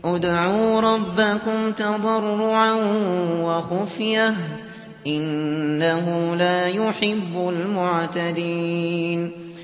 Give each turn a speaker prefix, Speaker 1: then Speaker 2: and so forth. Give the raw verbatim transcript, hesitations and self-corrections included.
Speaker 1: ادْعُوا رَبَّكُمْ تَضَرُّعًا وَخُفْيَةً إِنَّهُ لَا يُحِبُّ الْمُعْتَدِينَ